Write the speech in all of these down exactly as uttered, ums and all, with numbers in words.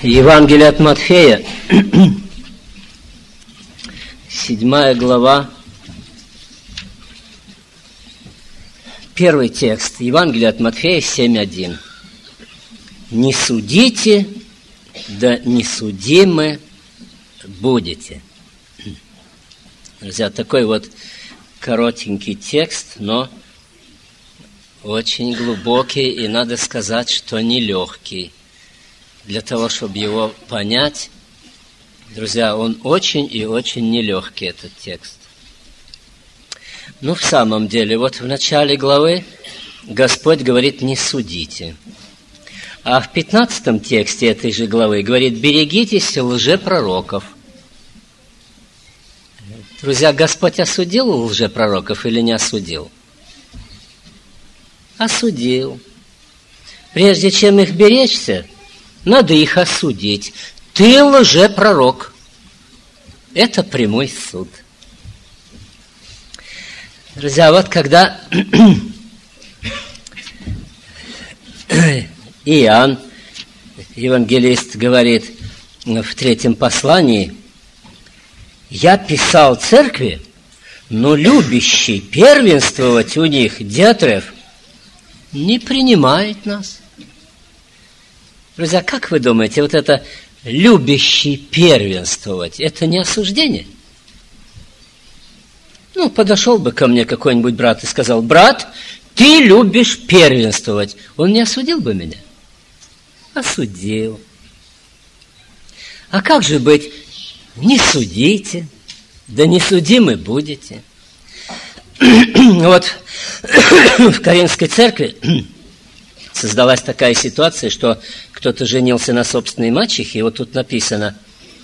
Евангелие от Матфея, седьмая глава, первый текст. Евангелие от Матфея семь один. «Не судите, да не судимы будете». Друзья, такой вот коротенький текст, но очень глубокий, и надо сказать, что нелегкий. Для того, чтобы его понять, друзья, он очень и очень нелегкий, этот текст. Ну, в самом деле, вот в начале главы Господь говорит: «Не судите». А в пятнадцатом тексте этой же главы говорит: «Берегитесь лжепророков». Друзья, Господь осудил лжепророков или не осудил? Осудил. Прежде чем их беречься, надо их осудить. Ты лжепророк. Это прямой суд. Друзья, вот когда Иоанн, евангелист, говорит в третьем послании: «Я писал церкви, но любящий первенствовать у них Диатреф не принимает нас». Друзья, как вы думаете, вот это «любящий первенствовать» – это не осуждение? Ну, подошел бы ко мне какой-нибудь брат и сказал: «Брат, ты любишь первенствовать». Он не осудил бы меня? Осудил. А как же быть? Не судите, да не судимы будете. Вот в Коринфской церкви создалась такая ситуация, что кто-то женился на собственной мачехе, и вот тут написано: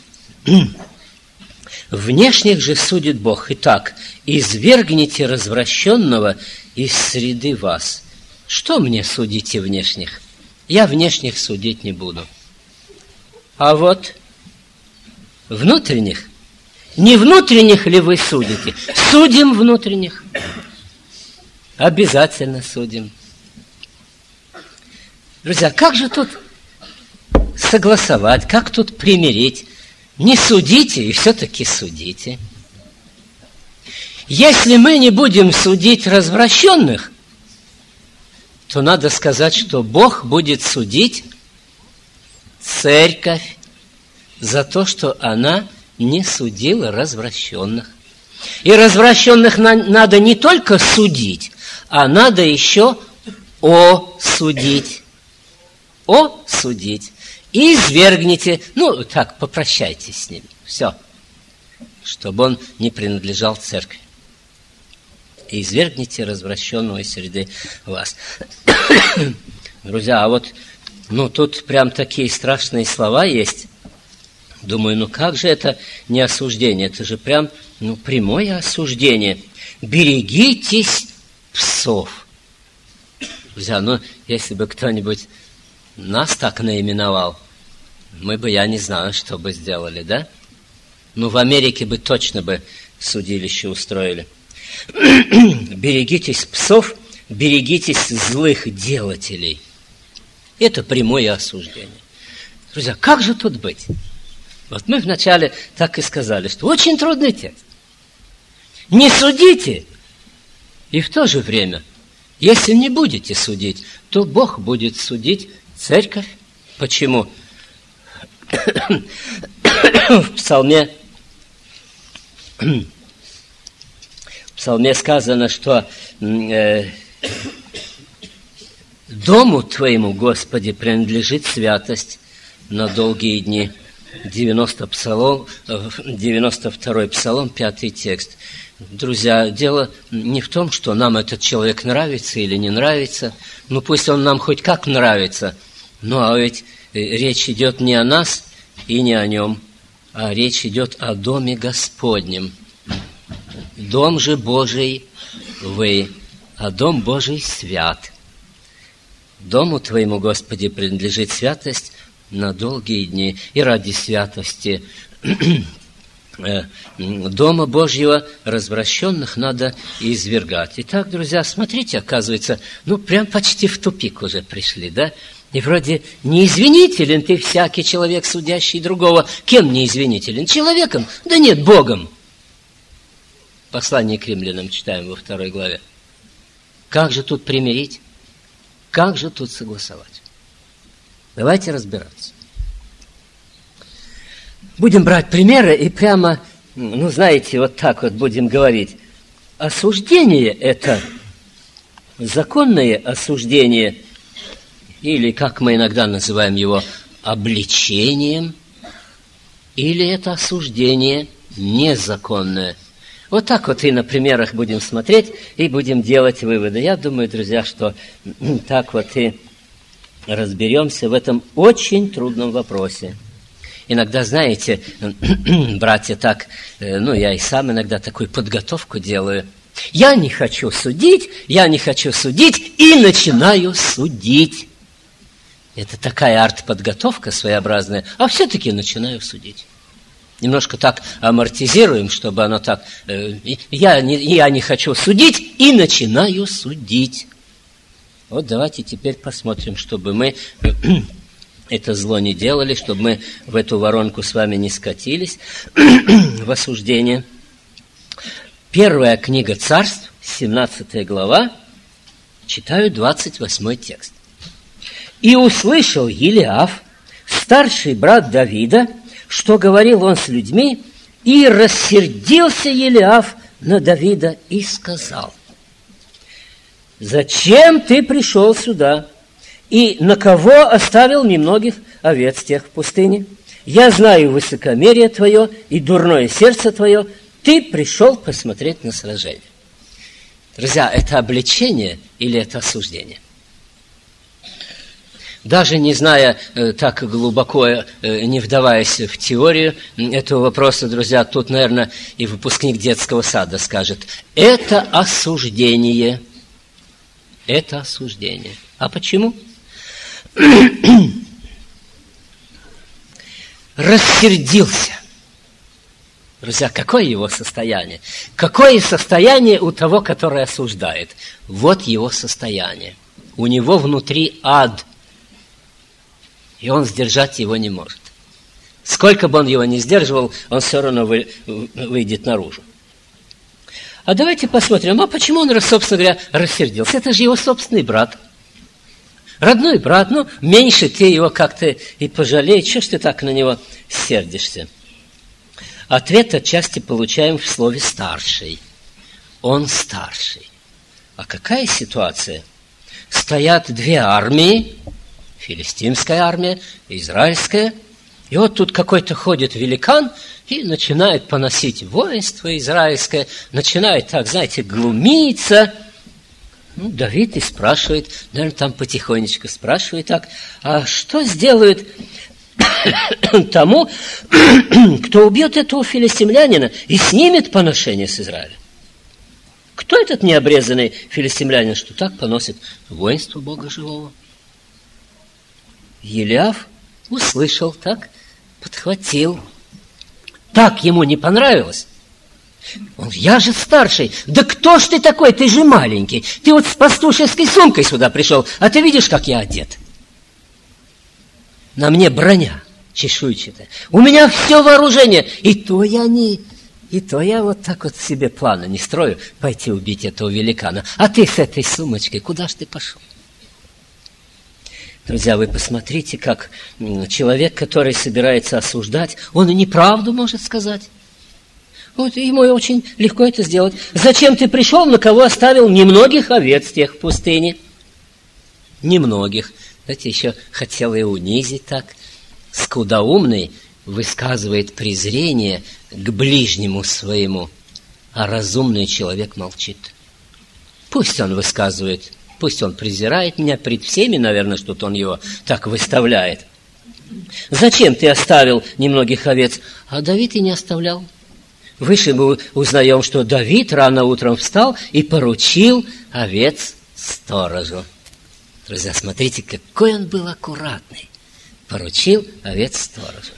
«Внешних же судит Бог. Итак, извергните развращенного из среды вас». Что мне судите внешних? Я внешних судить не буду. А вот внутренних. Не внутренних ли вы судите? Судим внутренних. Обязательно судим. Друзья, как же тут согласовать, как тут примирить? Не судите и все-таки судите. Если мы не будем судить развращенных, то надо сказать, что Бог будет судить церковь за то, что она не судила развращенных. И развращенных надо не только судить, а надо еще осудить. Осудить. И извергните, ну, так, попрощайтесь с ним. Все. Чтобы он не принадлежал церкви. И извергните развращенного из среды вас. Друзья, а вот, ну, тут прям такие страшные слова есть. Думаю, ну как же это не осуждение? Это же прям, ну, прямое осуждение. Берегитесь псов. Друзья, ну, если бы кто-нибудь нас так наименовал, мы бы, я не знаю, что бы сделали, да? Ну, в Америке бы точно бы судилище устроили. Берегитесь псов, берегитесь злых делателей. Это прямое осуждение. Друзья, как же тут быть? Вот мы вначале так и сказали, что очень трудный текст. Не судите, и в то же время, если не будете судить, то Бог будет судить церковь. Почему? В Псалме, в Псалме сказано, что э, дому Твоему, Господи, принадлежит святость на долгие дни. девяносто псалом, девяносто второй псалом, пятый текст. Друзья, дело не в том, что нам этот человек нравится или не нравится. Ну, пусть он нам хоть как нравится. Ну, а ведь речь идет не о нас и не о нем, а речь идет о доме Господнем. Дом же Божий вы, а дом Божий свят. Дому Твоему, Господи, принадлежит святость на долгие дни. И ради святости Дома Божьего развращенных надо извергать. Итак, друзья, смотрите, оказывается, ну, прям почти в тупик уже пришли, да? И вроде не извинителен ты всякий человек, судящий другого. Кем не извинителен? Человеком? Да нет, Богом. Послание к римлянам читаем во второй главе. Как же тут примирить? Как же тут согласовать? Давайте разбираться. Будем брать примеры и прямо, ну, знаете, вот так вот будем говорить. Осуждение – это законное осуждение, или, как мы иногда называем его, обличением, или это осуждение незаконное. Вот так вот и на примерах будем смотреть и будем делать выводы. Я думаю, друзья, что так вот и разберемся в этом очень трудном вопросе. Иногда, знаете, братья, так, ну, я и сам иногда такую подготовку делаю. Я не хочу судить, я не хочу судить, и начинаю судить. Это такая арт-подготовка своеобразная, а все-таки начинаю судить. Немножко так амортизируем, чтобы оно так... Э, я, не, я не хочу судить, и начинаю судить. Вот давайте теперь посмотрим, чтобы мы это зло не делали, чтобы мы в эту воронку с вами не скатились, в осуждение. Первая книга Царств, семнадцатая глава, читаю двадцать восьмой текст. «И услышал Елиаф, старший брат Давида, что говорил он с людьми, и рассердился Елиаф на Давида и сказал: зачем ты пришел сюда, и на кого оставил немногих овец тех в пустыне? Я знаю высокомерие твое и дурное сердце твое, ты пришел посмотреть на сражение». Друзья, это обличение или это осуждение? Даже не зная э, так глубоко, э, не вдаваясь в теорию этого вопроса, друзья, тут, наверное, и выпускник детского сада скажет: это осуждение. Это осуждение. А почему? Рассердился. Друзья, какое его состояние? Какое состояние у того, который осуждает? Вот его состояние. У него внутри ад. И он сдержать его не может. Сколько бы он его ни сдерживал, он все равно вы, выйдет наружу. А давайте посмотрим, а почему он, собственно говоря, рассердился? Это же его собственный брат. Родной брат, ну, меньше ты его как-то и пожалей. Чего ж ты так на него сердишься? Ответ отчасти получаем в слове «старший». Он старший. А какая ситуация? Стоят две армии, филистимская армия, израильская. И вот тут какой-то ходит великан и начинает поносить воинство израильское, начинает так, знаете, глумиться. Ну, Давид и спрашивает, наверное, там потихонечку спрашивает так: а что сделают тому, кто убьет этого филистимлянина и снимет поношение с Израиля? Кто этот необрезанный филистимлянин, что так поносит воинство Бога живого? Елиаф услышал так, подхватил. Так ему не понравилось. Он: я же старший. Да кто ж ты такой? Ты же маленький. Ты вот с пастушеской сумкой сюда пришел, а ты видишь, как я одет? На мне броня чешуйчатая. У меня все вооружение. И то я не... И то я вот так вот себе плана не строю пойти убить этого великана. А ты с этой сумочкой, куда ж ты пошел? Друзья, вы посмотрите, как человек, который собирается осуждать, он и неправду может сказать. Вот ему очень легко это сделать. Зачем ты пришел, на кого оставил немногих овец тех в пустыне? Немногих. Знаете, еще хотел и унизить так. Скудоумный высказывает презрение к ближнему своему, а разумный человек молчит. Пусть он высказывает, пусть он презирает меня пред всеми, наверное, что-то он его так выставляет. Зачем ты оставил немногих овец? А Давид и не оставлял. Выше мы узнаем, что Давид рано утром встал и поручил овец сторожу. Друзья, смотрите, какой он был аккуратный. Поручил овец сторожу.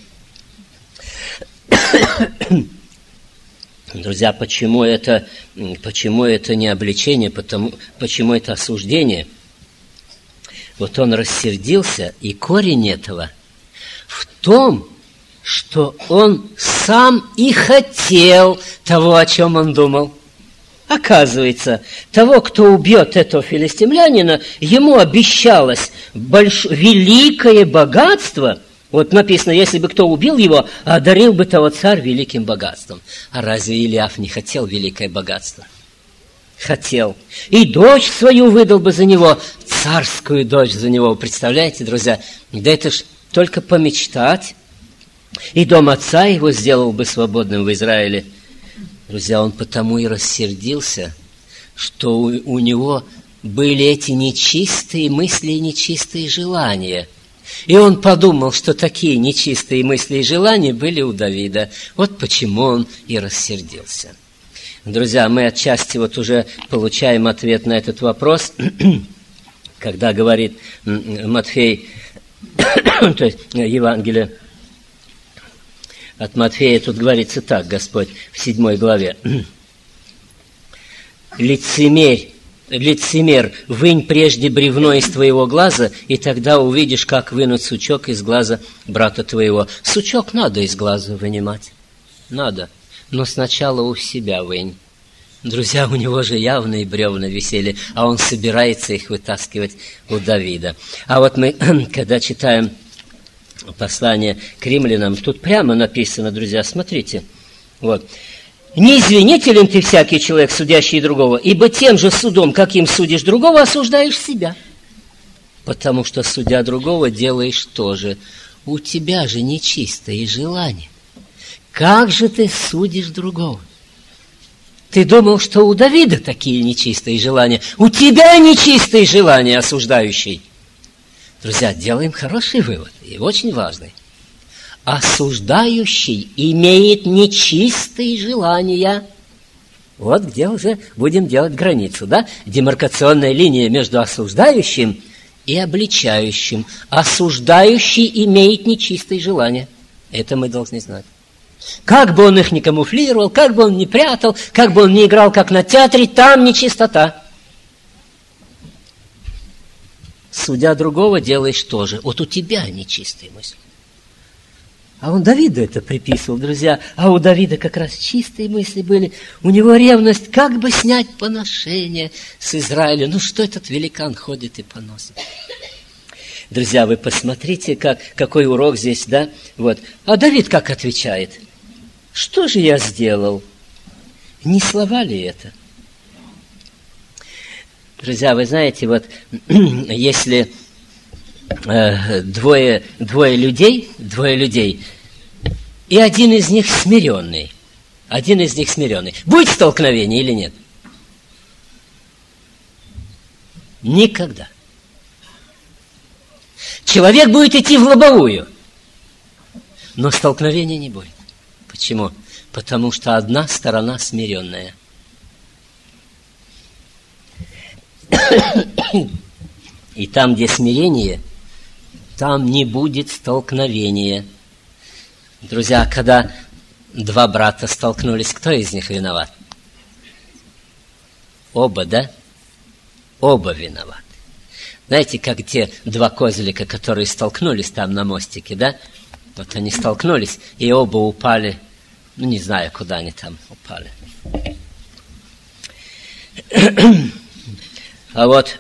Друзья, почему это, почему это не обличение, потому, почему это осуждение? вот он рассердился, и корень этого в том, что он сам и хотел того, о чем он думал. Оказывается, того, кто убьет этого филистимлянина, ему обещалось больш... великое богатство. Вот написано, если бы кто убил его, одарил бы того царь великим богатством. А разве Илиаф не хотел великое богатство? Хотел. И дочь свою выдал бы за него, царскую дочь за него. Представляете, друзья? Да это ж только помечтать. И дом отца его сделал бы свободным в Израиле. Друзья, он потому и рассердился, что у, у него были эти нечистые мысли и нечистые желания. И он подумал, что такие нечистые мысли и желания были у Давида. Вот почему он и рассердился. Друзья, мы отчасти вот уже получаем ответ на этот вопрос, когда говорит Матфей, то есть Евангелие от Матфея, тут говорится так, Господь, в седьмой главе. «Лицемерь, лицемер, вынь прежде бревно из твоего глаза, и тогда увидишь, как вынуть сучок из глаза брата твоего». Сучок надо из глаза вынимать. Надо. Но сначала у себя вынь. Друзья, у него же явные бревна висели, а он собирается их вытаскивать у Давида. А вот мы, когда читаем послание к римлянам, тут прямо написано, друзья, смотрите, вот. «Не извинителен ты всякий человек, судящий другого, ибо тем же судом, каким судишь другого, осуждаешь себя. Потому что, судя другого, делаешь тоже. У тебя же нечистые желания. Как же ты судишь другого? Ты думал, что у Давида такие нечистые желания? У тебя нечистые желания, осуждающий». Друзья, делаем хороший вывод, и очень важный. Осуждающий имеет нечистые желания. Вот где уже будем делать границу, да? Демаркационная линия между осуждающим и обличающим. Осуждающий имеет нечистые желания. Это мы должны знать. Как бы он их ни камуфлировал, как бы он ни прятал, как бы он ни играл, как на театре, там нечистота. Судя другого, делаешь тоже. Вот у тебя нечистые мысли. А он Давиду это приписывал, друзья. А у Давида как раз чистые мысли были. У него ревность, как бы снять поношение с Израиля. Ну, что этот великан ходит и поносит? Друзья, вы посмотрите, как, какой урок здесь, да? Вот. А Давид как отвечает? Что же я сделал? Не слова ли это? Друзья, вы знаете, вот если э, двое, двое людей, двое людей, и один из них смиренный, один из них смиренный, будет столкновение или нет? Никогда. Человек будет идти в лобовую, но столкновения не будет. Почему? Потому что одна сторона смиренная. И там, где смирение, там не будет столкновения. Друзья, когда два брата столкнулись, кто из них виноват? Оба, да? Оба виноваты. Знаете, как те два козлика, которые столкнулись там на мостике, да? Вот они столкнулись, и оба упали, ну, не знаю, куда они там упали. А вот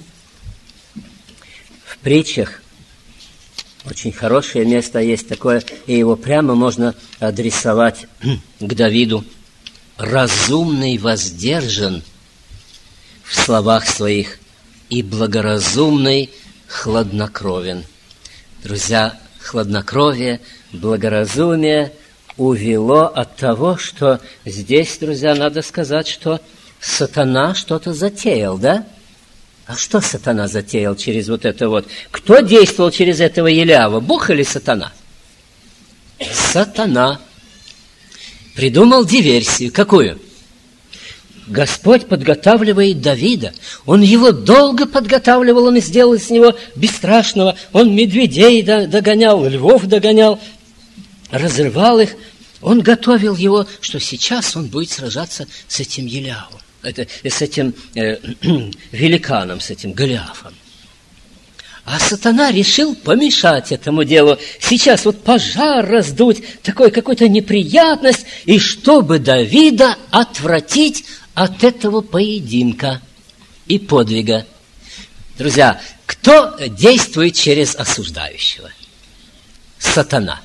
в притчах очень хорошее место есть такое, и его прямо можно адресовать к Давиду. «Разумный воздержан в словах своих, и благоразумный хладнокровен». Друзья, хладнокровие, благоразумие увело от того, что здесь, друзья, надо сказать, что сатана что-то затеял, да? А что сатана затеял через вот это вот? Кто действовал через этого Елиава? Бог или сатана? Сатана. Придумал диверсию. Какую? Господь подготавливает Давида. Он его долго подготавливал, он сделал из него бесстрашного. Он медведей догонял, львов догонял, разрывал их. Он готовил его, что сейчас он будет сражаться с этим Елиавом. Это, с этим э, великаном, с этим Голиафом. А сатана решил помешать этому делу. Сейчас вот пожар раздуть, такой какой-то неприятность, и чтобы Давида отвратить от этого поединка и подвига. Друзья, кто действует через осуждающего? Сатана.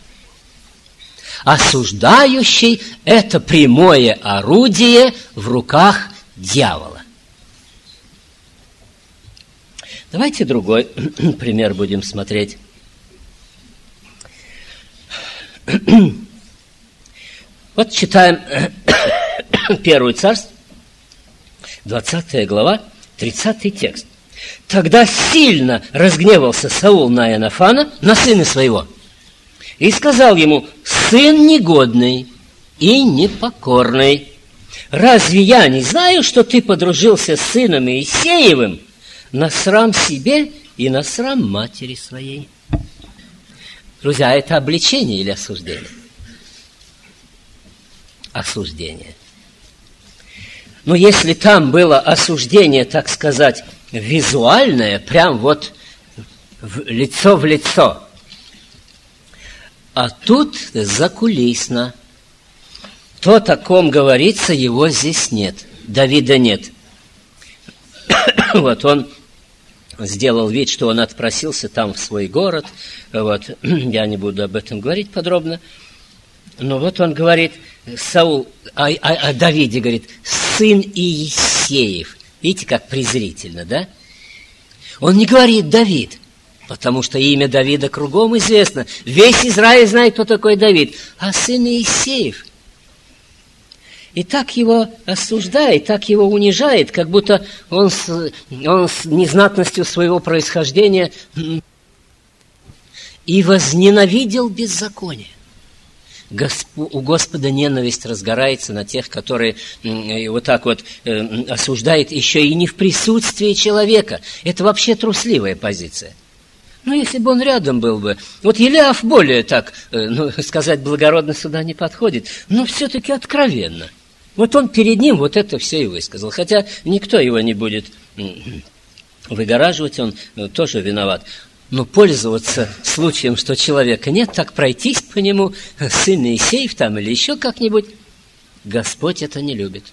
Осуждающий – это прямое орудие в руках дьявола. Давайте другой пример будем смотреть. Вот читаем Первое Царство, двадцатая глава, тридцатый текст. Тогда сильно разгневался Саул на Иоаннафана, на сына своего, и сказал ему: сын негодный и непокорный, разве я не знаю, что ты подружился с сыном Иисеевым на срам себе и на срам матери своей? Друзья, это обличение или осуждение? Осуждение. Но если там было осуждение, так сказать, визуальное, прям вот в лицо в лицо, а тут закулисно, то, о ком говорится, его здесь нет, Давида нет. Вот он сделал вид, что он отпросился там в свой город. Вот. Я не буду об этом говорить подробно. Но вот он говорит, Саул, о, о, о Давиде говорит, сын Иисеев. Видите, как презрительно, да? Он не говорит Давид, потому что имя Давида кругом известно. Весь Израиль знает, кто такой Давид. А сын Иисеев. И так его осуждает, так его унижает, как будто он с, он с незнатностью своего происхождения и возненавидел беззаконие. Госп- у Господа ненависть разгорается на тех, которые э, вот так вот э, осуждают еще и не в присутствии человека. Это вообще трусливая позиция. Ну, если бы он рядом был бы. Вот Елиаф более так, э, ну, сказать, благородно сюда не подходит, но все-таки откровенно. Вот он перед ним вот это все и высказал. Хотя никто его не будет выгораживать, он тоже виноват. Но пользоваться случаем, что человека нет, так пройтись по нему, сын Иисеев там или еще как-нибудь, Господь это не любит.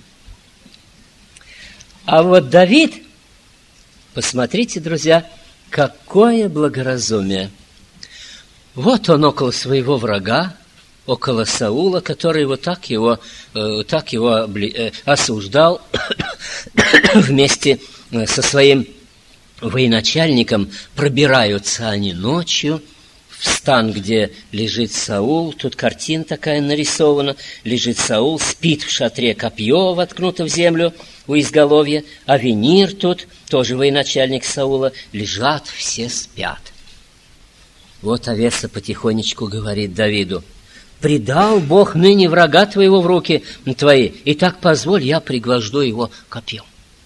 А вот Давид, посмотрите, друзья, какое благоразумие. Вот он около своего врага, около Саула, который вот так его, э, так его э, осуждал вместе со своим военачальником. Пробираются они ночью в стан, где лежит Саул. Тут картина такая нарисована. Лежит Саул, спит в шатре, копье воткнуто в землю у изголовья. Авенир тут, тоже военачальник Саула. Лежат, все спят. Вот Авеса потихонечку говорит Давиду: предал Бог ныне врага твоего в руки твои, и так позволь, я пригвожду его копьем.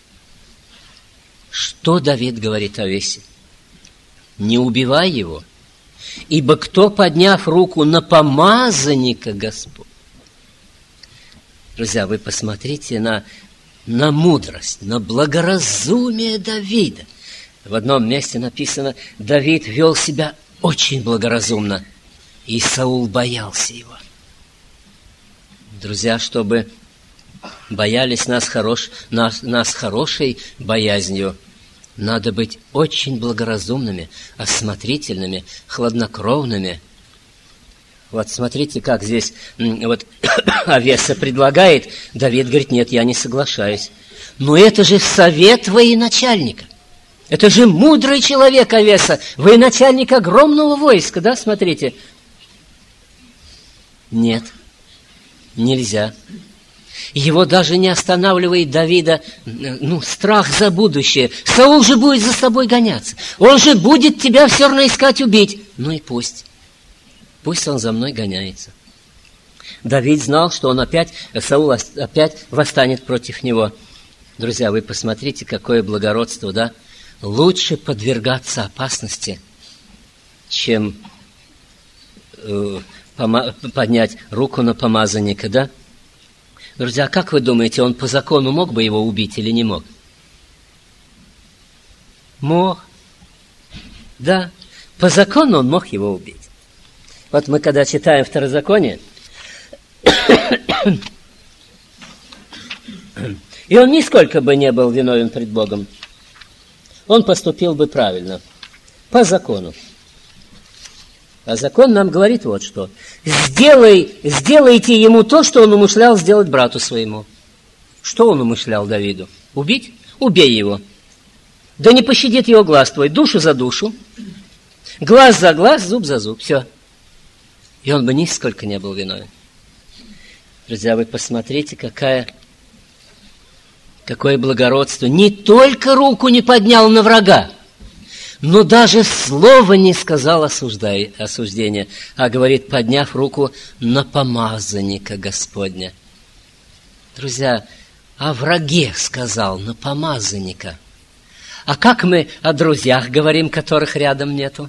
Что Давид говорит Авесе? Не убивай его, ибо кто, подняв руку на помазанника Господь. Друзья, вы посмотрите на, на мудрость, на благоразумие Давида. В одном месте написано, Давид вел себя очень благоразумно, и Саул боялся его. Друзья, чтобы боялись нас, хорош, нас, нас хорошей боязнью, надо быть очень благоразумными, осмотрительными, хладнокровными. Вот смотрите, как здесь вот Авеса предлагает, Давид говорит: нет, я не соглашаюсь. Но это же совет военачальника. Это же мудрый человек Авеса, военачальник огромного войска, да, смотрите. Нет, нельзя. Его даже не останавливает Давида, ну, страх за будущее. Саул же будет за собой гоняться. Он же будет тебя все равно искать убить. Ну и пусть. Пусть он за мной гоняется. Давид знал, что он опять, Саул опять восстанет против него. Друзья, вы посмотрите, какое благородство, да? Лучше подвергаться опасности, чем э, пома- поднять руку на помазанника, да? Друзья, как вы думаете, он по закону мог бы его убить или не мог? Мог. Да, по закону он мог его убить. Вот мы когда читаем Второзаконие, и он нисколько бы не был виновен пред Богом, он поступил бы правильно, по закону. А закон нам говорит вот что. Сделай, сделайте ему то, что он умышлял сделать брату своему. Что он умышлял Давиду? Убить? Убей его. Да не пощадит его глаз твой, душу за душу, глаз за глаз, зуб за зуб. Все. И он бы нисколько не был виновен. Друзья, вы посмотрите, какая, какое благородство. Не только руку не поднял на врага, но даже слова не сказал осуждай, осуждения, а говорит, подняв руку на помазанника Господня. Друзья, о враге сказал, на помазанника. А как мы о друзьях говорим, которых рядом нету?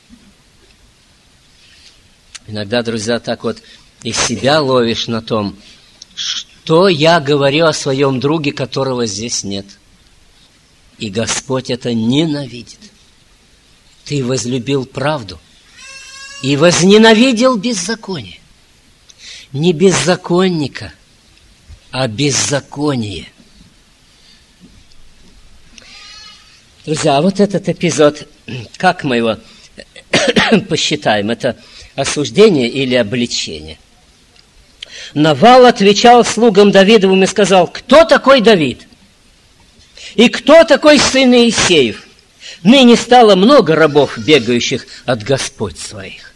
Иногда, друзья, так вот и себя ловишь на том, что я говорю о своем друге, которого здесь нет. И Господь это ненавидит. Ты возлюбил правду и возненавидел беззаконие. Не беззаконника, а беззаконие. Друзья, а вот этот эпизод, как мы его посчитаем? Это осуждение или обличение? Навал отвечал слугам Давидовым и сказал, кто такой Давид? И кто такой сын Иисеев? Ныне стало много рабов, бегающих от господ своих.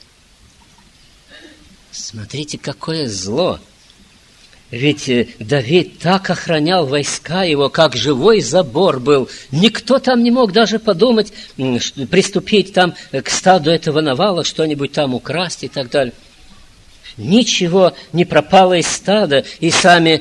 Смотрите, какое зло. Ведь Давид так охранял войска его, как живой забор был. Никто там не мог даже подумать, приступить там к стаду этого Навала, что-нибудь там украсть и так далее. Ничего не пропало из стада, и сами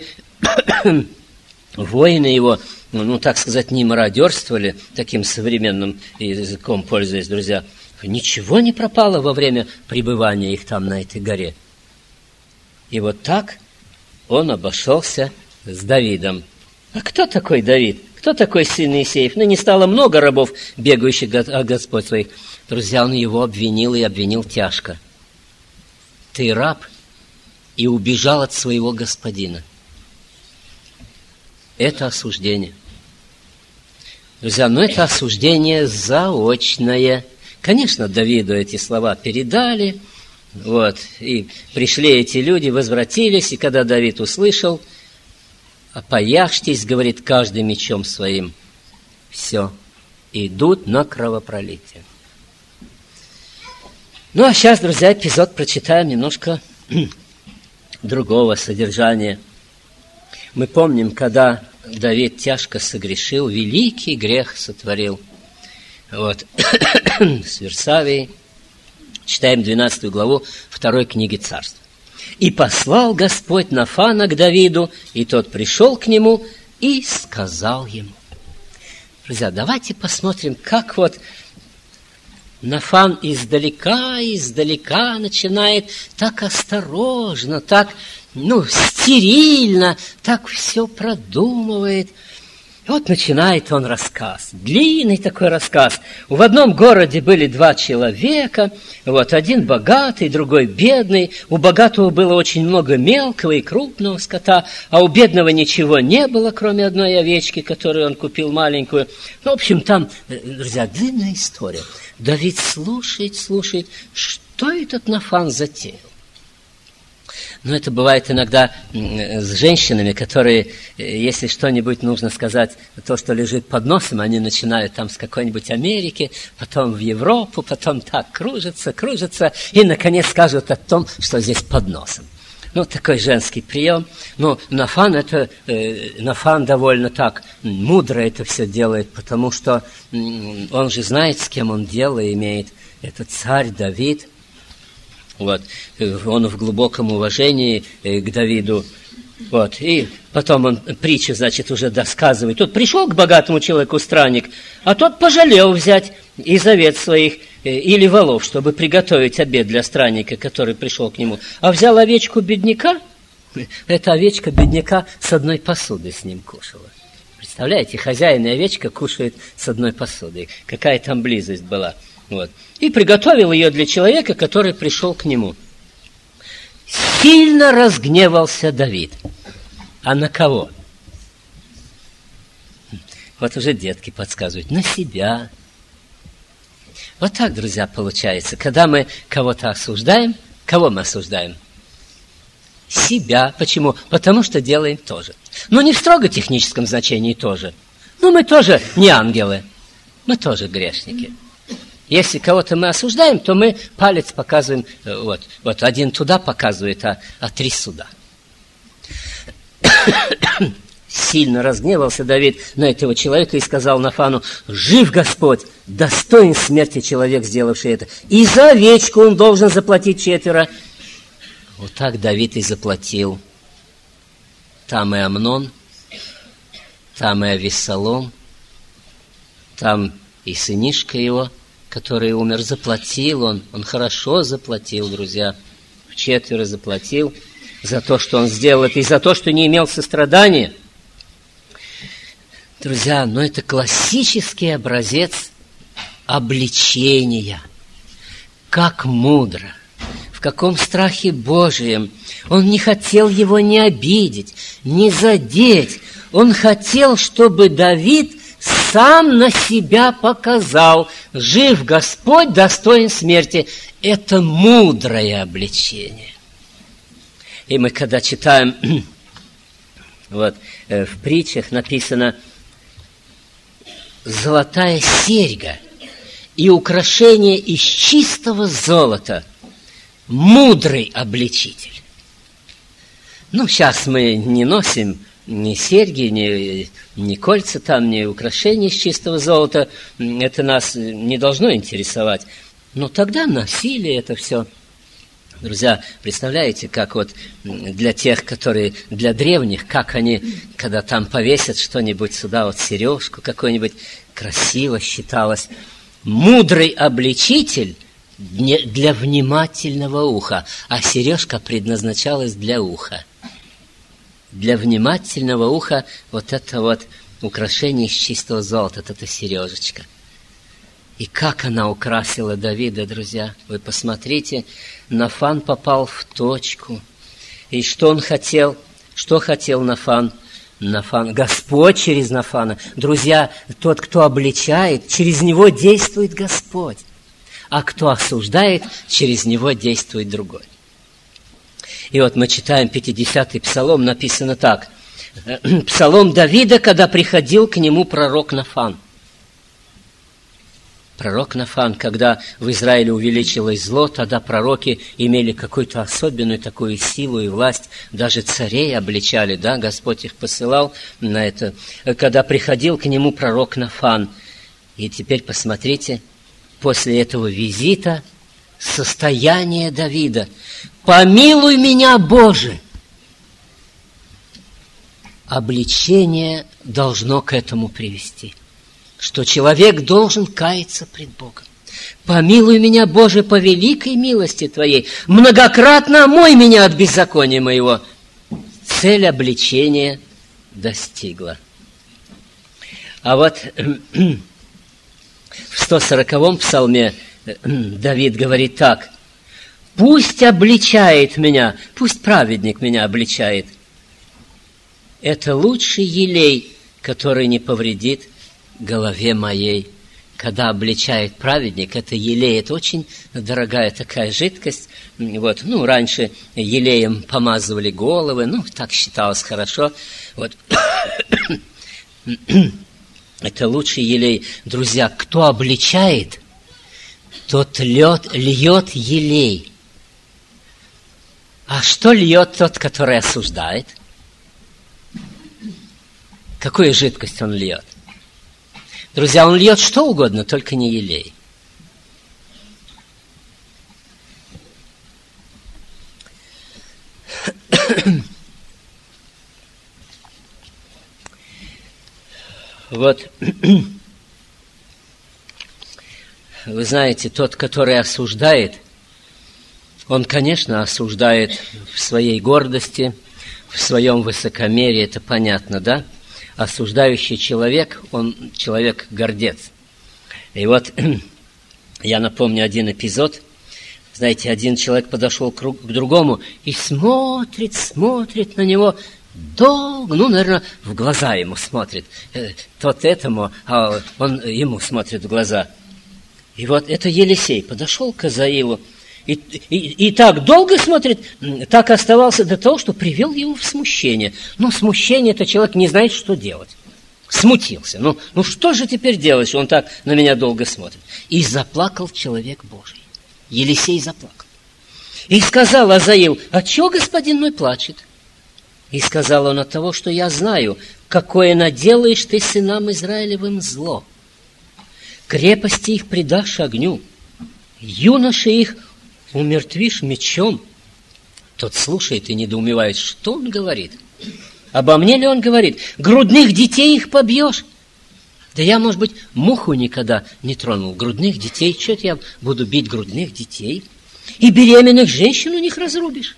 воины его, ну, так сказать, не мародерствовали, таким современным языком пользуясь, друзья. Ничего не пропало во время пребывания их там на этой горе. И вот так он обошелся с Давидом. А кто такой Давид? Кто такой сын Иисеев? Ну, не стало много рабов, бегающих от господ своих. Друзья, он его обвинил и обвинил тяжко. Ты раб и убежал от своего господина. Это осуждение. Друзья, но это осуждение заочное. Конечно, Давиду эти слова передали, вот, и пришли эти люди, возвратились, и когда Давид услышал, опояжьтесь, говорит, каждый мечом своим. Все, идут на кровопролитие. Ну, а сейчас, друзья, эпизод прочитаем немножко другого содержания. Мы помним, когда Давид тяжко согрешил, великий грех сотворил. Вот, с Версавией. Читаем двенадцатую главу второй книги Царств. «И послал Господь Нафана к Давиду, и тот пришел к нему и сказал ему». Друзья, давайте посмотрим, как вот Нафан издалека, издалека начинает так осторожно, так, ну, стерильно, так все продумывает. И вот начинает он рассказ, длинный такой рассказ. В одном городе были два человека, вот, один богатый, другой бедный. У богатого было очень много мелкого и крупного скота, а у бедного ничего не было, кроме одной овечки, которую он купил маленькую. Ну, в общем, там, друзья, длинная история. Давид слушает, слушает, что этот Нафан затеял. Но это бывает иногда с женщинами, которые, если что-нибудь нужно сказать, то, что лежит под носом, они начинают там с какой-нибудь Америки, потом в Европу, потом так кружатся, кружатся, и, наконец, скажут о том, что здесь под носом. Ну, такой женский прием. Но Нафан, это, э, Нафан довольно так мудро это все делает, потому что он же знает, с кем он дело имеет. Это царь Давид. Вот. Он в глубоком уважении к Давиду. Вот. И потом он притчу, значит, уже досказывает. Тут пришел к богатому человеку странник, а тот пожалел взять из овец своих или волов, чтобы приготовить обед для странника, который пришел к нему. А взял овечку бедняка, эта овечка бедняка с одной посуды с ним кушала. Представляете, хозяин и овечка кушают с одной посудой. Какая там близость была. Вот. И приготовил ее для человека, который пришел к нему. Сильно разгневался Давид. А на кого? Вот уже детки подсказывают. На себя. Вот так, друзья, получается. Когда мы кого-то осуждаем, кого мы осуждаем? Себя. Почему? Потому что делаем тоже. Но не в строго техническом значении тоже. Но мы тоже не ангелы. Мы тоже грешники. Если кого-то мы осуждаем, то мы палец показываем, вот, вот один туда показывает, а, а три сюда. Сильно разгневался Давид на этого человека и сказал Нафану: «Жив Господь, достоин смерти человек, сделавший это. И за овечку он должен заплатить четверо». Вот так Давид и заплатил. Там и Амнон, там и Авессалом, там и сынишка его, который умер, заплатил он. Он хорошо заплатил, друзья. Вчетверо заплатил за то, что он сделал это, и за то, что не имел сострадания. Друзья, но это классический образец обличения. Как мудро, в каком страхе Божием. Он не хотел его не обидеть, не задеть. Он хотел, чтобы Давид сам на себя показал: жив Господь, достоин смерти. Это мудрое обличение. И мы, когда читаем, вот, в притчах написано: золотая серьга и украшение из чистого золота – мудрый обличитель. Ну, сейчас мы не носим ни серьги, ни, ни кольца там, ни украшения из чистого золота. Это нас не должно интересовать. Но тогда носили это все. Друзья, представляете, как вот для тех, которые, для древних, как они, когда там повесят что-нибудь сюда, вот сережку какую-нибудь, красиво считалось. Мудрый обличитель для внимательного уха, а сережка предназначалась для уха. Для внимательного уха вот это вот украшение из чистого золота, вот эта сережечка. И как она украсила Давида, друзья. Вы посмотрите, Нафан попал в точку. И что он хотел? Что хотел Нафан? Нафан, Господь через Нафана. Друзья, тот, кто обличает, через него действует Господь. А кто осуждает, через него действует другой. И вот мы читаем пятидесятый псалом, написано так. Псалом Давида, когда приходил к нему пророк Нафан. Пророк Нафан, когда в Израиле увеличилось зло, тогда пророки имели какую-то особенную такую силу и власть, даже царей обличали, да, Господь их посылал на это. Когда приходил к нему пророк Нафан, и теперь посмотрите, после этого визита состояние Давида: «Помилуй меня, Боже!» Обличение должно к этому привести, что человек должен каяться пред Богом. «Помилуй меня, Боже, по великой милости Твоей, многократно омой меня от беззакония моего». Цель обличения достигла. А вот в сто сороковом псалме Давид говорит так: «Пусть обличает меня, пусть праведник меня обличает. Это лучший елей, который не повредит голове моей». Когда обличает праведник, это елей, это очень дорогая такая жидкость. Вот, ну, раньше елеем помазывали головы, ну, так считалось хорошо. Вот. Это лучший елей. Друзья, кто обличает, тот льет, льет елей. А что льет тот, который осуждает? Какую жидкость он льет? Друзья, он льет что угодно, только не елей. Вот, вы знаете, тот, который осуждает, он, конечно, осуждает в своей гордости, в своем высокомерии, это понятно, да? Осуждающий человек, он человек-гордец. И вот Я напомню один эпизод. Знаете, один человек подошел к другому и смотрит, смотрит на него долго, ну, наверное, в глаза ему смотрит. Тот этому, а он ему смотрит в глаза. И вот это Елисей подошел к Азаилу и, и, и так долго смотрит, так оставался до того, что привел его в смущение. Ну, смущение, это человек не знает, что делать. Смутился. Ну, ну что же теперь делать, что он так на меня долго смотрит? И заплакал человек Божий. Елисей заплакал. И сказал Азаил: «А чего господин мой плачет?» И сказал он: «От того, что я знаю, какое наделаешь ты сынам Израилевым зло. Крепости их предашь огню, юноши их умертвишь мечом». Тот слушает и недоумевает, что он говорит. Обо мне ли он говорит? Грудных детей их побьешь? Да я, может быть, муху никогда не тронул. Грудных детей, что это я буду бить грудных детей? И беременных женщин у них разрубишь.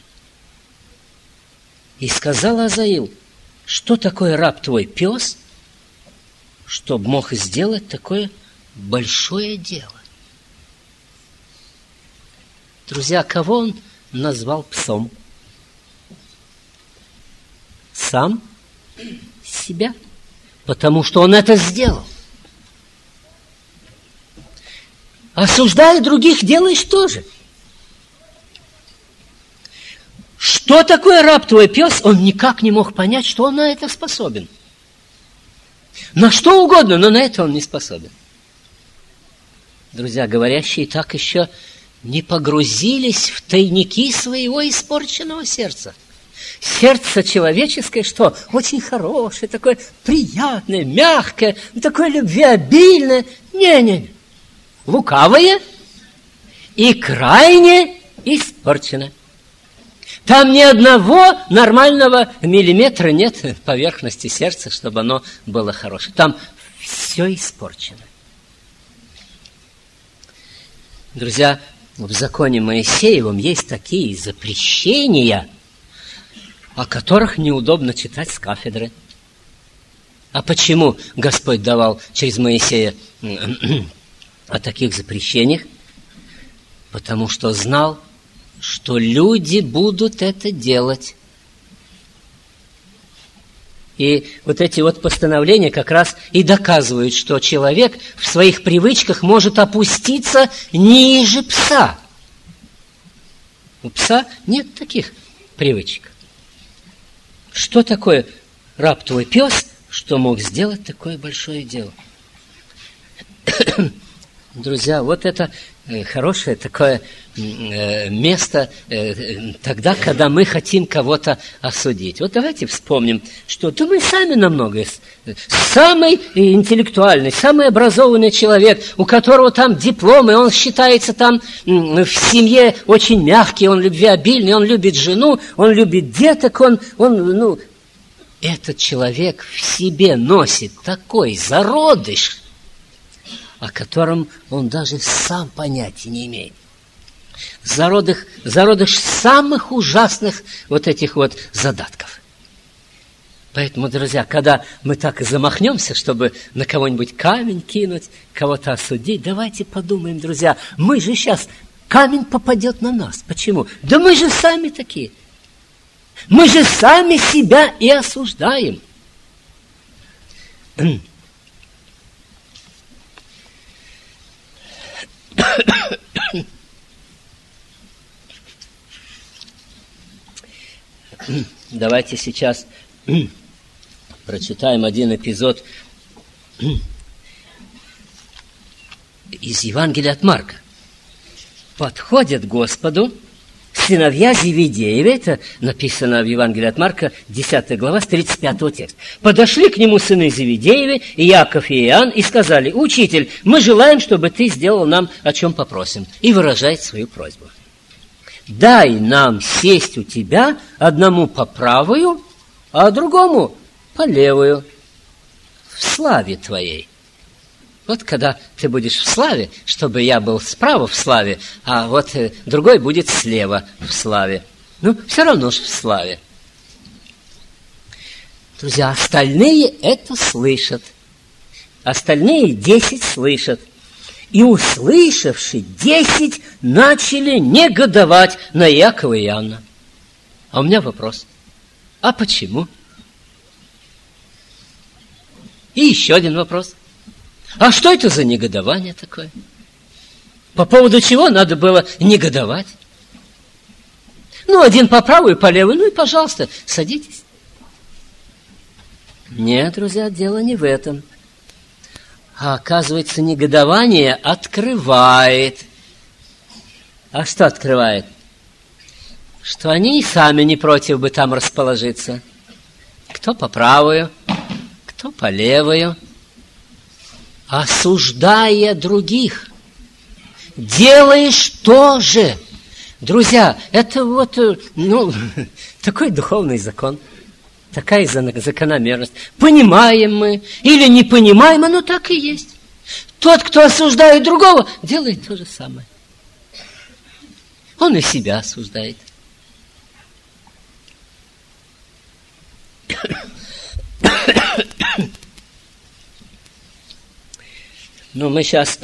И сказал Азаил: что такое раб твой, пес, чтоб мог сделать такое большое дело? Друзья, кого он назвал псом? Сам себя, потому что он это сделал. Осуждая других, делаешь тоже. Что такое раб твой, пес? Он никак не мог понять, что он на это способен. На что угодно, но на это он не способен. Друзья, говорящие так еще не погрузились в тайники своего испорченного сердца. Сердце человеческое, что очень хорошее, такое приятное, мягкое, такое любвеобильное. Не-не-не. Лукавое и крайне испорчено. Там ни одного нормального миллиметра нет поверхности сердца, чтобы оно было хорошее. Там все испорчено. Друзья, в законе Моисеевом есть такие запрещения, о которых неудобно читать с кафедры. А почему Господь давал через Моисея о таких запрещениях? Потому что знал, что люди будут это делать. И вот эти вот постановления как раз и доказывают, что человек в своих привычках может опуститься ниже пса. У пса нет таких привычек. Что такое раб твой, пес, что мог сделать такое большое дело? Друзья, вот это хорошее такое место тогда, когда мы хотим кого-то осудить. Вот давайте вспомним, что да мы сами на многое. Самый интеллектуальный, самый образованный человек, у которого там дипломы, он считается там в семье очень мягкий, он любвеобильный, он любит жену, он любит деток, он, он ну, этот человек в себе носит такой зародыш, о котором он даже сам понятия не имеет. Зародыш, зародыш самых ужасных вот этих вот задатков. Поэтому, друзья, когда мы так и замахнемся, чтобы на кого-нибудь камень кинуть, кого-то осудить, давайте подумаем, друзья, мы же сейчас, камень попадет на нас. Почему? Да мы же сами такие. Мы же сами себя и осуждаем. Давайте сейчас прочитаем один эпизод из Евангелия от Марка. Подходят к Господу сыновья Зеведеевы, это написано в Евангелии от Марка, десятая глава, с тридцать пятого текста. Подошли к нему сыны Зеведеевы, Иаков и Иоанн, и сказали: «Учитель, мы желаем, чтобы ты сделал нам, о чем попросим». И выражает свою просьбу. «Дай нам сесть у тебя, одному по правую, а другому по левую, в славе твоей». Вот когда ты будешь в славе, чтобы я был справа в славе, а вот другой будет слева в славе. Ну, все равно же в славе. Друзья, остальные это слышат. Остальные десять слышат. И, услышавши, десять начали негодовать на Иакова и Иоанна. А у меня вопрос. А почему? И еще один вопрос. А что это за негодование такое? По поводу чего надо было негодовать? Ну, один по правую, по левую, ну и, пожалуйста, садитесь. Нет, друзья, дело не в этом. А оказывается, негодование открывает. А что открывает? Что они и сами не против бы там расположиться. Кто по правую, кто по левую. Осуждая других, делаешь то же. Друзья, это вот, ну, такой духовный закон. Такая закономерность. Понимаем мы или не понимаем, оно так и есть. Тот, кто осуждает другого, делает то же самое. Он и себя осуждает. Ну, мы сейчас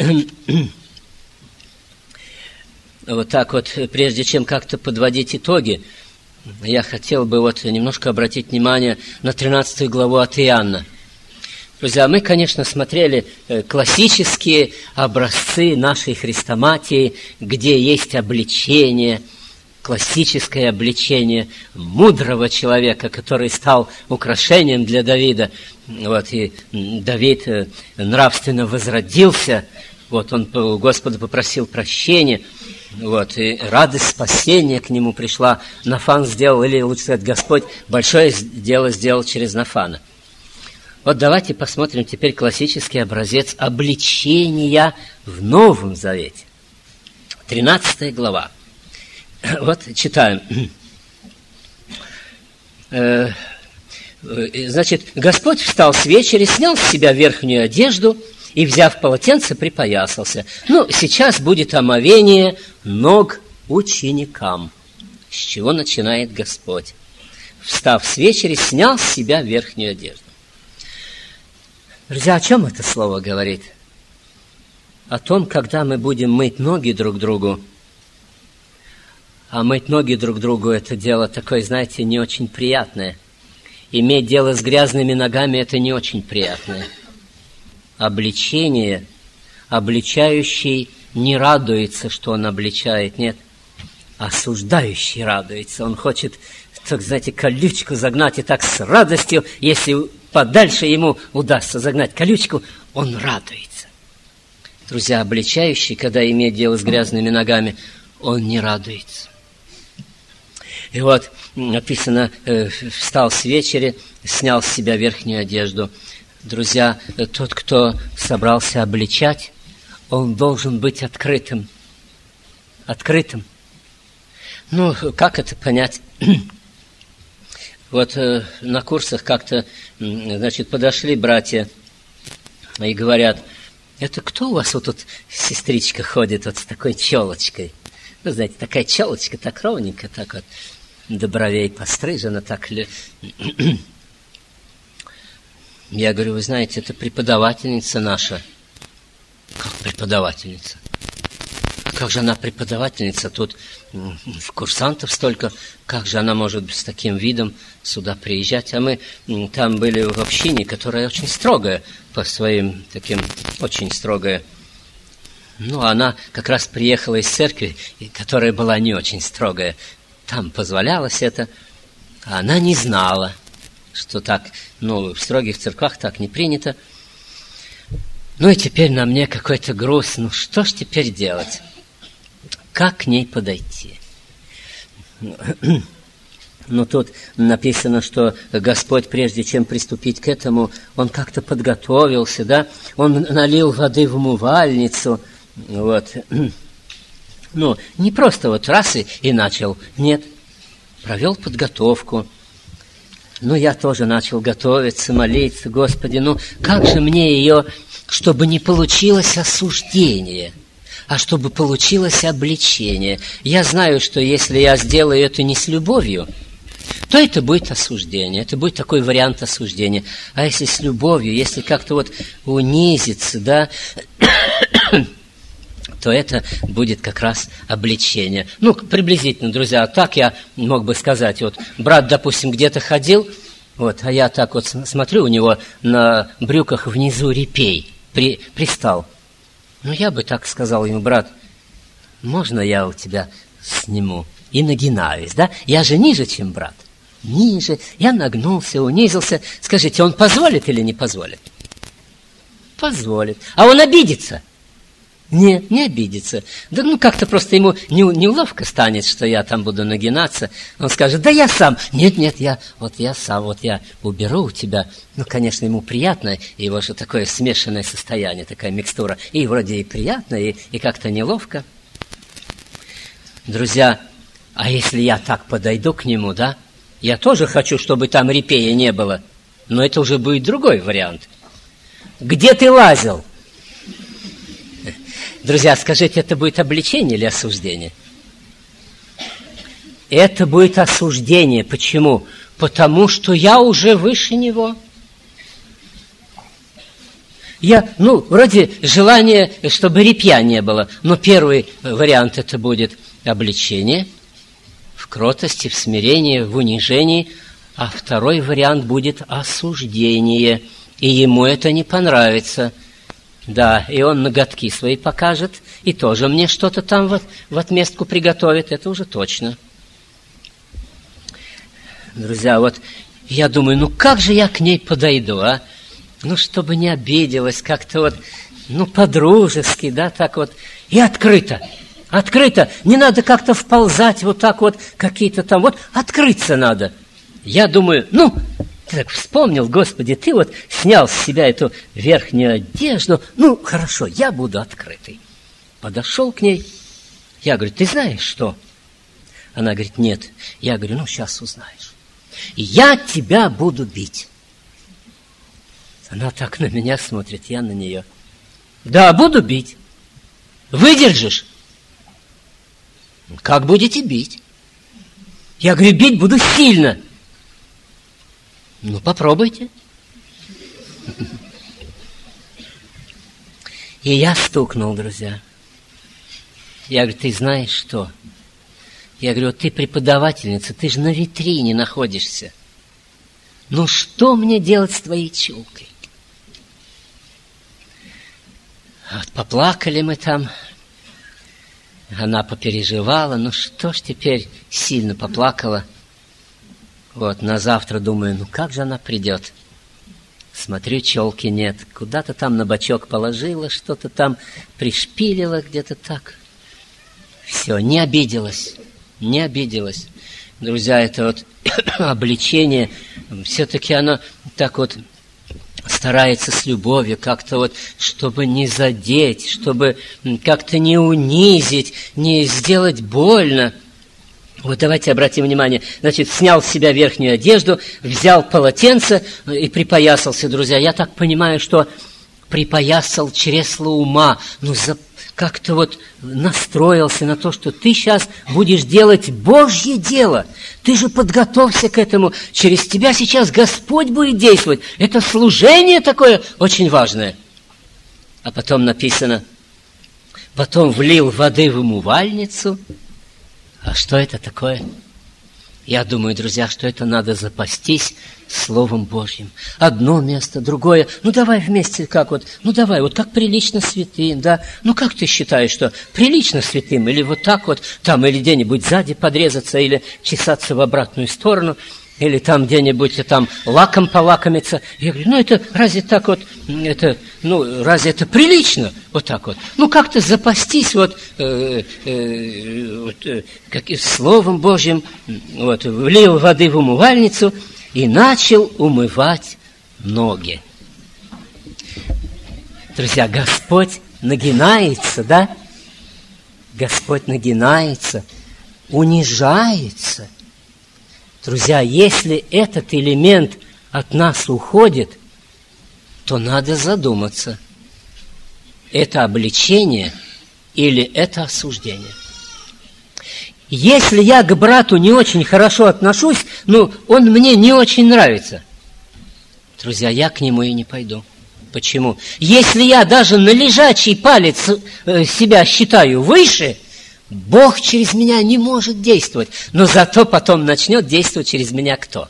вот так вот, прежде чем как-то подводить итоги, я хотел бы вот немножко обратить внимание на тринадцатую главу от Иоанна. Друзья, мы, конечно, смотрели классические образцы нашей хрестоматии, где есть обличение, классическое обличение мудрого человека, который стал украшением для Давида. Вот, и Давид нравственно возродился, вот, он у Господа попросил прощения, вот, и радость спасения к нему пришла. Нафан сделал, или лучше сказать, Господь большое дело сделал через Нафана. Вот давайте посмотрим теперь классический образец обличения в Новом Завете. тринадцатая глава. Вот читаем. Значит, Господь встал с вечери, снял с себя верхнюю одежду и, взяв полотенце, припоясался. Ну, сейчас будет омовение ног ученикам. С чего начинает Господь? Встав с вечери, снял с себя верхнюю одежду. Друзья, о чем это слово говорит? О том, когда мы будем мыть ноги друг другу. А мыть ноги друг другу – это дело такое, знаете, не очень приятное. Иметь дело с грязными ногами – это не очень приятное. Обличение, обличающий не радуется, что он обличает, нет. Осуждающий радуется. Он хочет, так, знаете, колючку загнать, и так с радостью, если подальше ему удастся загнать колючку, он радуется. Друзья, обличающий, когда имеет дело с грязными ногами, он не радуется. И вот написано, встал с вечери, снял с себя верхнюю одежду. Друзья, тот, кто собрался обличать, он должен быть открытым. Открытым. Ну, как это понять? Вот на курсах как-то, значит, подошли братья и говорят: это кто у вас вот тут сестричка ходит вот с такой челочкой? Вы знаете, такая челочка, так ровненько, так вот, до бровей пострижена, так ли. Я говорю: вы знаете, это преподавательница наша. Как преподавательница? Как же она преподавательница? Тут курсантов столько. Как же она может с таким видом сюда приезжать? А мы там были в общине, которая очень строгая по своим таким, очень строгая. Ну, она как раз приехала из церкви, которая была не очень строгая. Там позволялось это. А она не знала, что так, ну, в строгих церквах так не принято. Ну, и теперь на мне какой-то груз. Ну, что ж теперь делать? Как к ней подойти? Ну, тут написано, что Господь, прежде чем приступить к этому, Он как-то подготовился, да? Он налил воды в умывальницу, вот. Ну, не просто вот раз и, и начал, нет. Провел подготовку. Ну, я тоже начал готовиться, молиться: Господи, ну, как же мне ее, чтобы не получилось осуждение, а чтобы получилось обличение. Я знаю, что если я сделаю это не с любовью, то это будет осуждение, это будет такой вариант осуждения. А если с любовью, если как-то вот унизиться, да, то это будет как раз обличение. Ну, приблизительно, друзья, так я мог бы сказать. Вот брат, допустим, где-то ходил, вот, а я так вот смотрю, у него на брюках внизу репей при, пристал. Ну, я бы так сказал ему: брат, можно я у тебя сниму? И нагинаюсь, да? Я же ниже, чем брат. Ниже. Я нагнулся, унизился. Скажите, он позволит или не позволит? Позволит. А он обидится? Нет, не обидится. Да ну как-то просто ему не, неловко станет, что я там буду нагинаться. Он скажет: да я сам. Нет, нет, я, вот я сам, вот я уберу у тебя. Ну, конечно, ему приятно, его же такое смешанное состояние, такая микстура. И вроде и приятно, и, и как-то неловко. Друзья, а если я так подойду к нему, да? Я тоже хочу, чтобы там репея не было. Но это уже будет другой вариант. Где ты лазил? Друзья, скажите, это будет обличение или осуждение? Это будет осуждение. Почему? Потому что я уже выше него. Я, ну, вроде желания, чтобы репья не было. Но первый вариант это будет обличение в кротости, в смирении, в унижении. А второй вариант будет осуждение. И ему это не понравится. Да, и он ноготки свои покажет, и тоже мне что-то там в, в отместку приготовит, это уже точно. Друзья, вот я думаю, ну как же я к ней подойду, а? Ну, чтобы не обиделась, как-то вот, ну, по-дружески, да, так вот, и открыто, открыто, не надо как-то вползать вот так вот, какие-то там, вот, открыться надо. Я думаю, ну... Ты так вспомнил, Господи, ты вот снял с себя эту верхнюю одежду. Ну, хорошо, я буду открытый. Подошел к ней. Я говорю: ты знаешь что? Она говорит: нет. Я говорю: ну, сейчас узнаешь. Я тебя буду бить. Она так на меня смотрит, я на нее. Да, буду бить. Выдержишь? Как будете бить? Я говорю: бить буду сильно. Ну, попробуйте. И я стукнул, друзья. Я говорю: ты знаешь что? Я говорю: вот ты преподавательница, ты же на витрине находишься. Ну, что мне делать с твоей челкой? Вот поплакали мы там. Она попереживала. Ну, что ж теперь, сильно поплакала. Вот, на завтра думаю, ну как же она придет? Смотрю, челки нет. Куда-то там на бочок положила, что-то там пришпилила где-то так. Все, не обиделась, не обиделась. Друзья, это вот обличение, все-таки оно так вот старается с любовью, как-то вот, чтобы не задеть, чтобы как-то не унизить, не сделать больно. Вот давайте обратим внимание. Значит, снял с себя верхнюю одежду, взял полотенце и припоясался, друзья. Я так понимаю, что припоясал чресло ума. Ну, за, как-то вот настроился на то, что ты сейчас будешь делать Божье дело. Ты же подготовься к этому. Через тебя сейчас Господь будет действовать. Это служение такое очень важное. А потом написано: потом влил воды в умывальницу. А что это такое? Я думаю, друзья, что это надо запастись Словом Божьим. Одно место, другое. Ну, давай вместе, как вот, ну, давай, вот как прилично святым, да? Ну, как ты считаешь, что прилично святым? Или вот так вот, там, или где-нибудь сзади подрезаться, или чесаться в обратную сторону, или там где-нибудь там лаком полакомиться. Я говорю: ну, это разве так вот, это, ну, разве это прилично? Вот так вот. Ну, как-то запастись вот, э, э, вот э, как, Словом Божьим, вот, влил воды в умывальницу и начал умывать ноги. Друзья, Господь нагинается, да? Господь нагинается, унижается. Друзья, если этот элемент от нас уходит, то надо задуматься, это обличение или это осуждение. Если я к брату не очень хорошо отношусь, ну, он мне не очень нравится, друзья, я к нему и не пойду. Почему? Если я даже на лежачий палец себя считаю выше, Бог через меня не может действовать. Но зато потом начнет действовать через меня кто?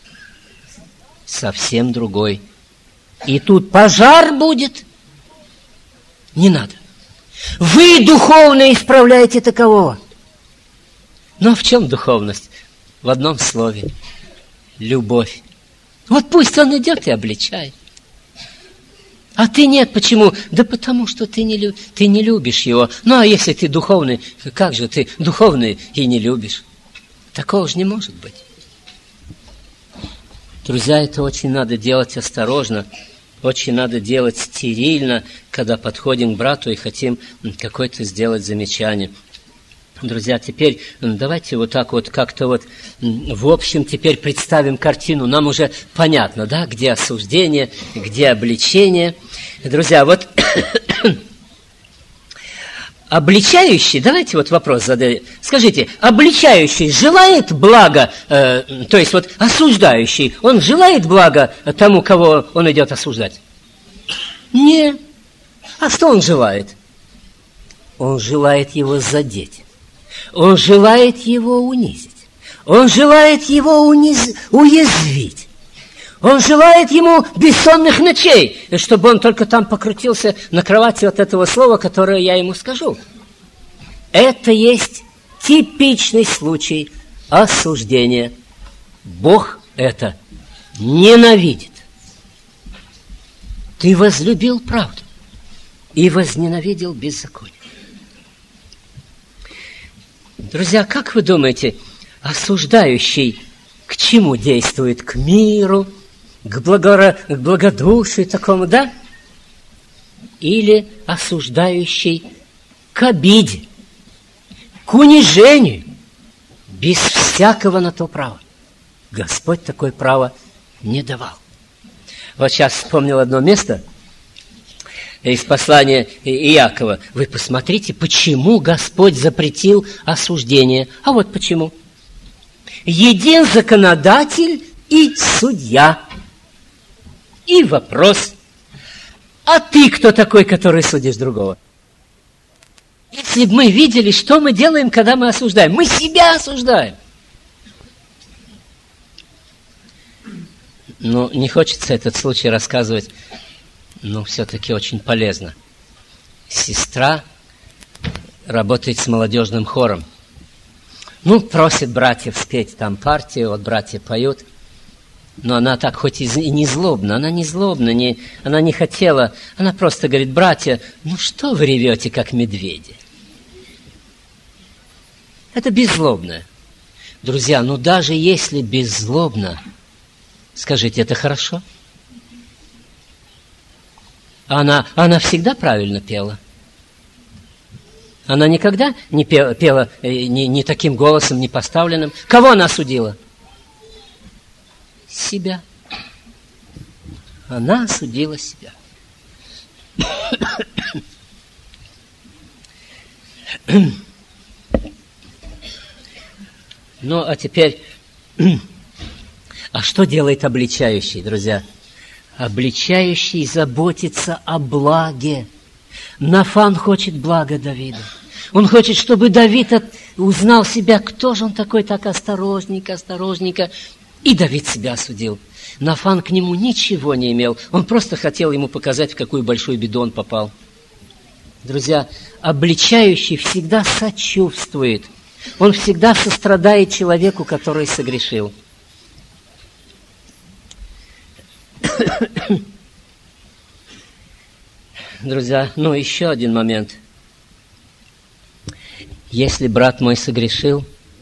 Совсем другой. И тут пожар будет. Не надо. Вы духовно исправляете такового. Но в чем духовность? В одном слове. Любовь. Вот пусть он идет и обличает. А ты нет. Почему? Да потому что ты не, люб... ты не любишь его. Ну, а если ты духовный, как же ты духовный и не любишь? Такого же не может быть. Друзья, это очень надо делать осторожно. Очень надо делать стерильно, когда подходим к брату и хотим какое-то сделать замечание. Друзья, теперь давайте вот так вот как-то вот в общем теперь представим картину. Нам уже понятно, да, где осуждение, где обличение. Друзья, вот обличающий, давайте вот вопрос задаем. Скажите, обличающий желает блага, э, то есть вот осуждающий, он желает блага тому, кого он идет осуждать? Нет. А что он желает? Он желает его задеть. Он желает его унизить. Он желает его униз... уязвить. Он желает ему бессонных ночей, чтобы он только там покрутился на кровати от этого слова, которое я ему скажу. Это есть типичный случай осуждения. Бог это ненавидит. Ты возлюбил правду и возненавидел беззаконие. Друзья, как вы думаете, осуждающий к чему действует? К миру, к, благо... к благодушию такому, да? Или осуждающий к обиде, к унижению, без всякого на то права? Господь такое право не давал. Вот сейчас вспомнил одно место из послания Иакова. Вы посмотрите, почему Господь запретил осуждение. А вот почему. Един законодатель и судья. И вопрос, а ты кто такой, который судишь другого? Если бы мы видели, что мы делаем, когда мы осуждаем. Мы себя осуждаем. Но не хочется этот случай рассказывать, но все-таки очень полезно. Сестра работает с молодежным хором. Ну, просит братьев спеть там партию, вот братья поют. Но она так, хоть и не злобна, она не злобна, не, она не хотела. Она просто говорит: братья, ну что вы ревете, как медведи? Это беззлобно. Друзья, ну даже если беззлобно, скажите, это хорошо? Она, она всегда правильно пела. Она никогда не пела, пела не, не таким голосом, не поставленным. Кого она осудила? Себя. Она осудила себя. Ну, а теперь, а что делает обличающий, друзья? Обличающий заботится о благе. Нафан хочет блага Давида. Он хочет, чтобы Давид узнал себя, кто же он такой, так осторожненько, осторожненько. И Давид себя осудил. Нафан к нему ничего не имел. Он просто хотел ему показать, в какую большую беду он попал. Друзья, обличающий всегда сочувствует. Он всегда сострадает человеку, который согрешил. Друзья, ну еще один момент. Если брат мой согрешил,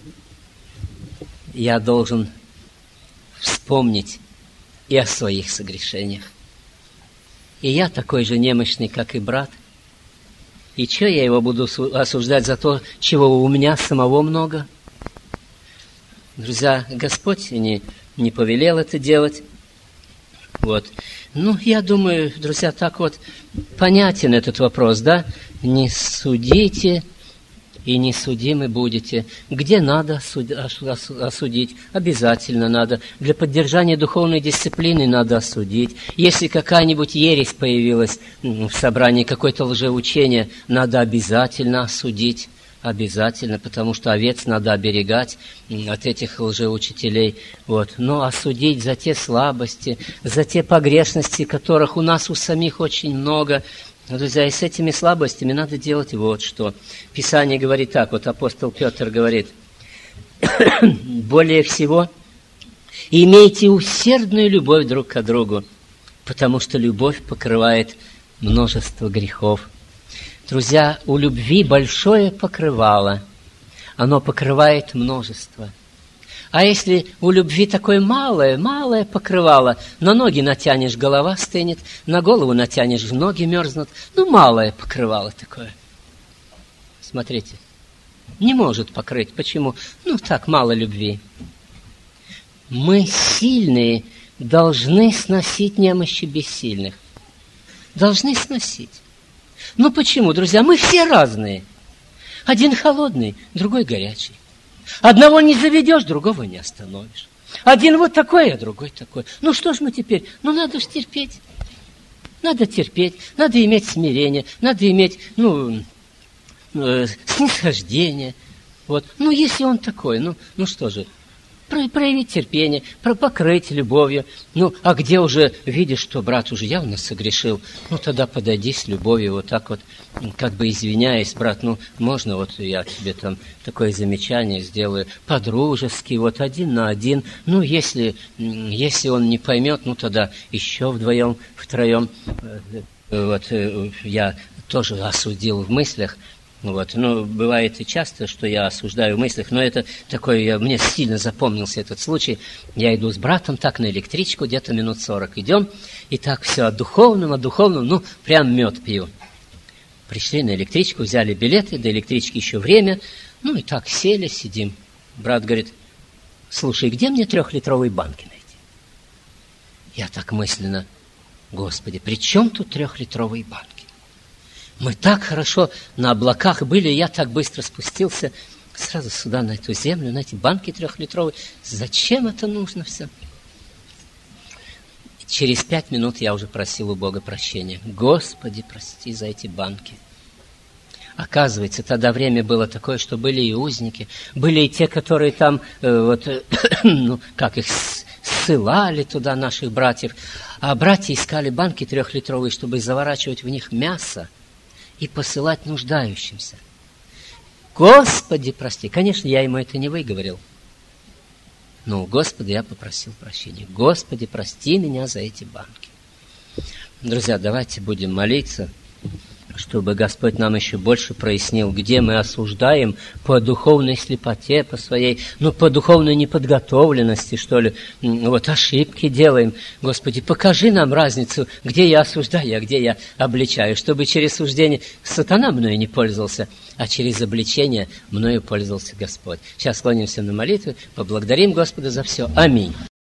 я должен вспомнить и о своих согрешениях. И я такой же немощный, как и брат. И что я его буду осуждать за то, чего у меня самого много? Друзья, Господь не, не повелел это делать. Вот. Ну, я думаю, друзья, так вот понятен этот вопрос, да? Не судите и не судимы будете. Где надо осудить? Обязательно надо. Для поддержания духовной дисциплины надо осудить. Если какая-нибудь ересь появилась в собрании, какое-то лжеучение, надо обязательно осудить. Обязательно, потому что овец надо оберегать от этих лжеучителей. Вот. Но осудить за те слабости, за те погрешности, которых у нас у самих очень много. Друзья, и с этими слабостями надо делать вот что. Писание говорит так, вот апостол Петр говорит: более всего имейте усердную любовь друг к другу, потому что любовь покрывает множество грехов. Друзья, у любви большое покрывало, оно покрывает множество. А если у любви такое малое, малое покрывало, на ноги натянешь, голова стынет, на голову натянешь, ноги мерзнут, ну, малое покрывало такое. Смотрите, не может покрыть. Почему? Ну, так, мало любви. Мы, сильные, должны сносить немощи бессильных. Должны сносить. Ну почему, друзья? Мы все разные. Один холодный, другой горячий. Одного не заведешь, другого не остановишь. Один вот такой, а другой такой. Ну что ж мы теперь? Ну надо ж терпеть. Надо терпеть, надо иметь смирение, надо иметь, ну, э, снисхождение. Вот. Ну если он такой, ну, ну что же? Проявить терпение, покрыть любовью. Ну, а где уже видишь, что брат уже явно согрешил, ну, тогда подойди с любовью, вот так вот, как бы извиняясь: брат, ну, можно вот я тебе там такое замечание сделаю, по-дружески, вот один на один. Ну, если, если он не поймет, ну, тогда еще вдвоем, втроем. Вот я тоже осудил в мыслях. Вот. Ну, бывает и часто, что я осуждаю в мыслях, но это такое, я, мне сильно запомнился этот случай. Я иду с братом так на электричку, где-то минут сорок идем, и так все о духовном, о духовном, ну, прям мед пью. Пришли на электричку, взяли билеты, до электрички еще время, ну, и так сели, сидим. Брат говорит: слушай, где мне трехлитровые банки найти? Я так мысленно: Господи, при чем тут трехлитровые банки? Мы так хорошо на облаках были, я так быстро спустился сразу сюда, на эту землю, на эти банки трехлитровые. Зачем это нужно все? Через пять минут я уже просил у Бога прощения. Господи, прости за эти банки. Оказывается, тогда время было такое, что были и узники, были и те, которые там, э, вот, э, ну, как их ссылали туда, наших братьев. А братья искали банки трехлитровые, чтобы заворачивать в них мясо и посылать нуждающимся. Господи, прости. Конечно, я ему это не выговорил. Но у Господа я попросил прощения. Господи, прости меня за эти банки. Друзья, давайте будем молиться, чтобы Господь нам еще больше прояснил, где мы осуждаем по духовной слепоте, по своей, ну, по духовной неподготовленности, что ли, вот ошибки делаем. Господи, покажи нам разницу, где я осуждаю, а где я обличаю, чтобы через суждение сатана мною не пользовался, а через обличение мною пользовался Господь. Сейчас склонимся на молитву, поблагодарим Господа за все. Аминь.